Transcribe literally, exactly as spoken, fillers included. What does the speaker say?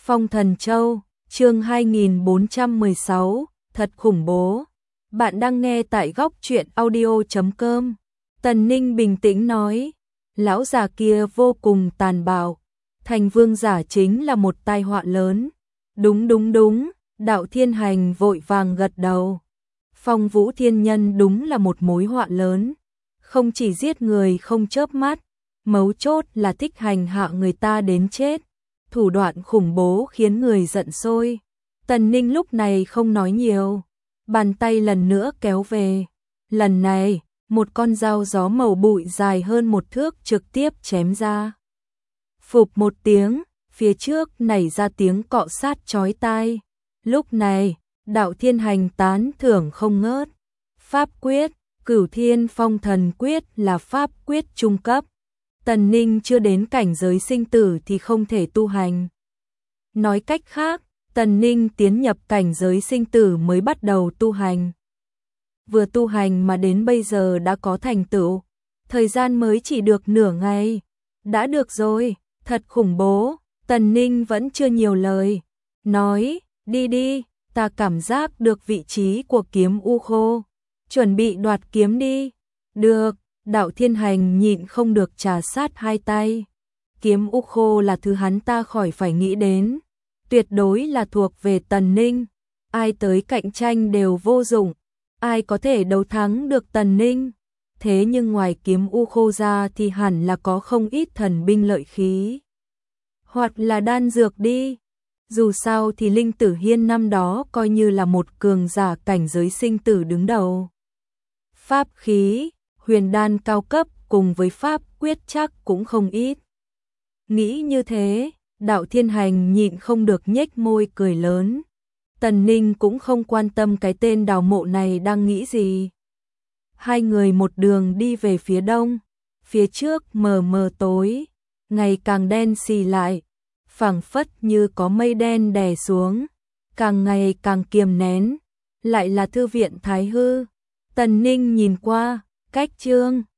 Phong Thần Châu, chương hai nghìn bốn trăm mười sáu, thật khủng bố. Bạn đang nghe tại góc truyện audio chấm com. Tần Ninh bình tĩnh nói, lão già kia vô cùng tàn bạo, thành vương giả chính là một tai họa lớn. Đúng đúng đúng, Đạo Thiên Hành vội vàng gật đầu. Phong Vũ Thiên Nhân đúng là một mối họa lớn, không chỉ giết người không chớp mắt, mấu chốt là thích hành hạ người ta đến chết. Thủ đoạn khủng bố khiến người giận sôi. Tần Ninh lúc này không nói nhiều, bàn tay lần nữa kéo về. Lần này, một con dao gió màu bụi dài hơn một thước trực tiếp chém ra. Phụp một tiếng, phía trước nảy ra tiếng cọ sát chói tai. Lúc này, Đạo Thiên Hành tán thưởng không ngớt. Pháp quyết, Cửu Thiên Phong Thần Quyết là pháp quyết trung cấp. Tần Ninh chưa đến cảnh giới sinh tử thì không thể tu hành. Nói cách khác, Tần Ninh tiến nhập cảnh giới sinh tử mới bắt đầu tu hành. Vừa tu hành mà đến bây giờ đã có thành tựu, thời gian mới chỉ được nửa ngày. Đã được rồi, thật khủng bố. Tần Ninh vẫn chưa nhiều lời, nói, đi đi, ta cảm giác được vị trí của kiếm u khô, chuẩn bị đoạt kiếm đi. Được. Đạo Thiên Hành nhịn không được trà sát hai tay. Kiếm u khô là thứ hắn ta khỏi phải nghĩ đến, tuyệt đối là thuộc về Tần Ninh. Ai tới cạnh tranh đều vô dụng, ai có thể đấu thắng được Tần Ninh. Thế nhưng ngoài kiếm u khô ra thì hẳn là có không ít thần binh lợi khí, hoặc là đan dược đi. Dù sao thì Linh Tử Hiên năm đó coi như là một cường giả cảnh giới sinh tử đứng đầu. Pháp khí, huyền đan cao cấp cùng với pháp quyết chắc cũng không ít. Nghĩ như thế, Đạo Thiên Hành nhịn không được nhếch môi cười lớn. Tần Ninh cũng không quan tâm cái tên đào mộ này đang nghĩ gì. Hai người một đường đi về phía đông, phía trước mờ mờ tối, ngày càng đen xì lại, phảng phất như có mây đen đè xuống, càng ngày càng kiềm nén. Lại là thư viện Thái Hư. Tần Ninh nhìn qua, cách chương